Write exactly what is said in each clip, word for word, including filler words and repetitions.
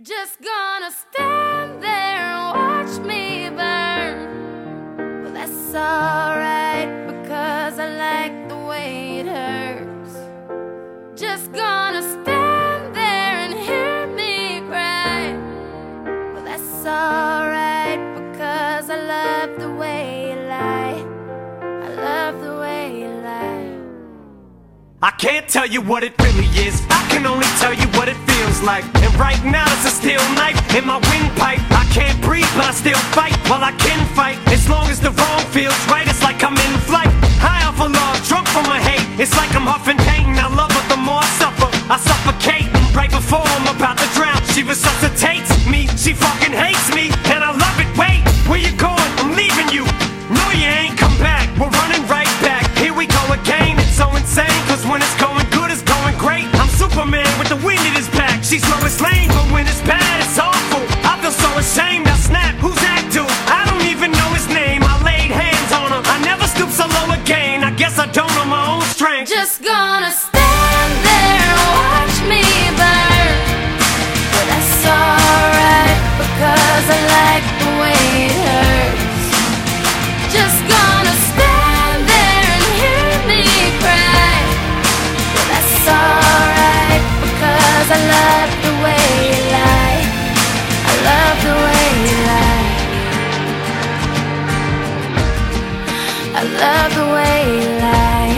Just gonna stand there and watch me burn. Well, that's alright, because I like the way it hurts. Just gonna stand there and hear me cry. Well, that's alright, because I love the way you lie. I love the way you lie. I can't tell you what it really is, I can only tell you what it feels like. And right now it's a steel knife in my windpipe. I can't breathe but I still fight, while I can fight. As long as the wrong feels right, it's like I'm in flight. High off of love, drunk from my hate. It's like I'm huffing pain, I love her the more I suffer. I suffocate, right before I'm about to drown. She resuscitates me, she fucking hates me, and I love it. Wait, where you going? I'm leaving you. No, you ain't come back, we're running right back. Here we go again, it's so insane, cause when it's going good, it's going great. I'm Superman with the wind in his back. She's Lois Lane, but when it's bad, it's awful. I feel so ashamed, I snap, who's that dude? I don't even know his name, I laid hands on him. I never stoop so low again, I guess I don't know my own strength. Just gonna stand there and watch me burn. But that's alright, because I like the way it hurts. Just gonna stand there and hear me cry. But that's alright, because I love the way you lie. I love the way you lie. I love the way you lie.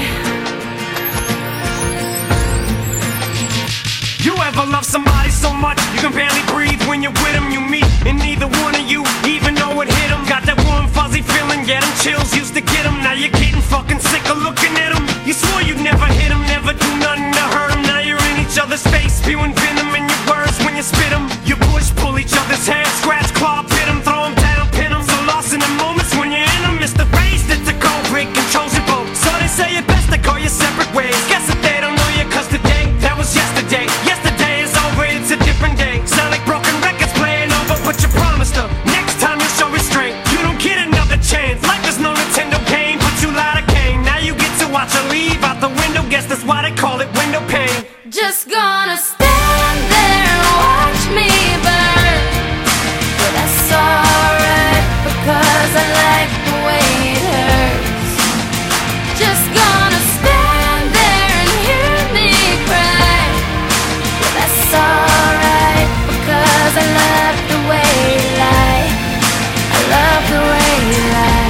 You ever love somebody so much you can barely breathe when you're with them? You meet and neither one of you even know it hit them. Got that warm fuzzy feeling, yeah, them chills used to get them. Now you're getting fucking sick of looking at them. You swore you'd never hit them, never do nothing to hurt them. Now you're in each other's face, spewing venom in your words when you spit them. You push, pull each other's hair, scratch, claw, pit them, throw them down, pin them. So lost in the moments when you're in them. It's the race that's the cold break controls your boat. So they say it best to go your separate ways. Guess that they don't know you, cause today, that was yesterday. Yesterday is over, it's a different day. Sound like broken records playing over, but you promised her next time you'll show restraint. You don't get another chance. Life is no Nintendo game, but you lied again. Now you get to watch her leave out the window. Guess that's why they call it window pane. Just gonna stand there and watch me burn. But that's alright, because I like the way it hurts. Just gonna stand there and hear me cry. But that's alright, because I love the way you lie. I love the way you lie.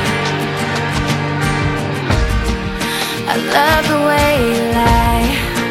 I love the way you lie.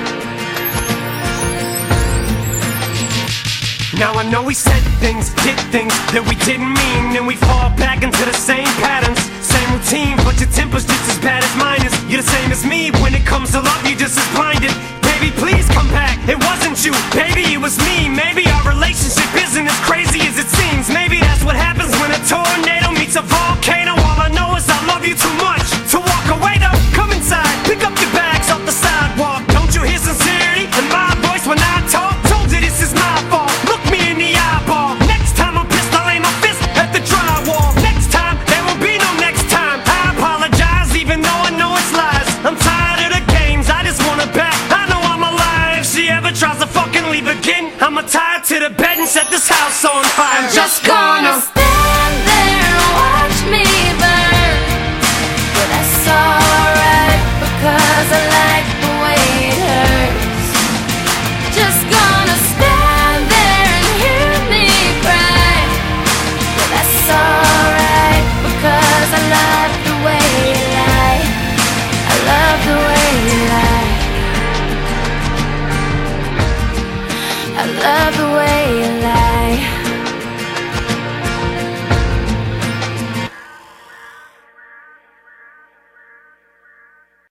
Now I know we said things, did things that we didn't mean, and we fall back into the same patterns, same routine, but your temper's just as bad as mine is. You're the same as me, when it comes to love you're just as blinded. Baby, please come back, it wasn't you, baby, it was me. Maybe our relationship isn't as crazy as it seems. Maybe that's what happens when a tornado meets a volcano. All I know is I love you too much to walk away though. Come inside, pick up your bags off the sidewalk. Don't you hear sincerity in my voice when I talk? Told you this is my fault, look me in the eyeball. Next time I'm pissed, I'll aim my fist at the drywall. Next time, there will be no next time. I apologize even though I know it's lies. I'm tired of the games, I just want her back. I know I'm alive, if she ever tries to fucking leave again, I'ma tie her to the bed and set this house on fire. I'm Just gonna stand there and watch me burn. But that's alright, because I like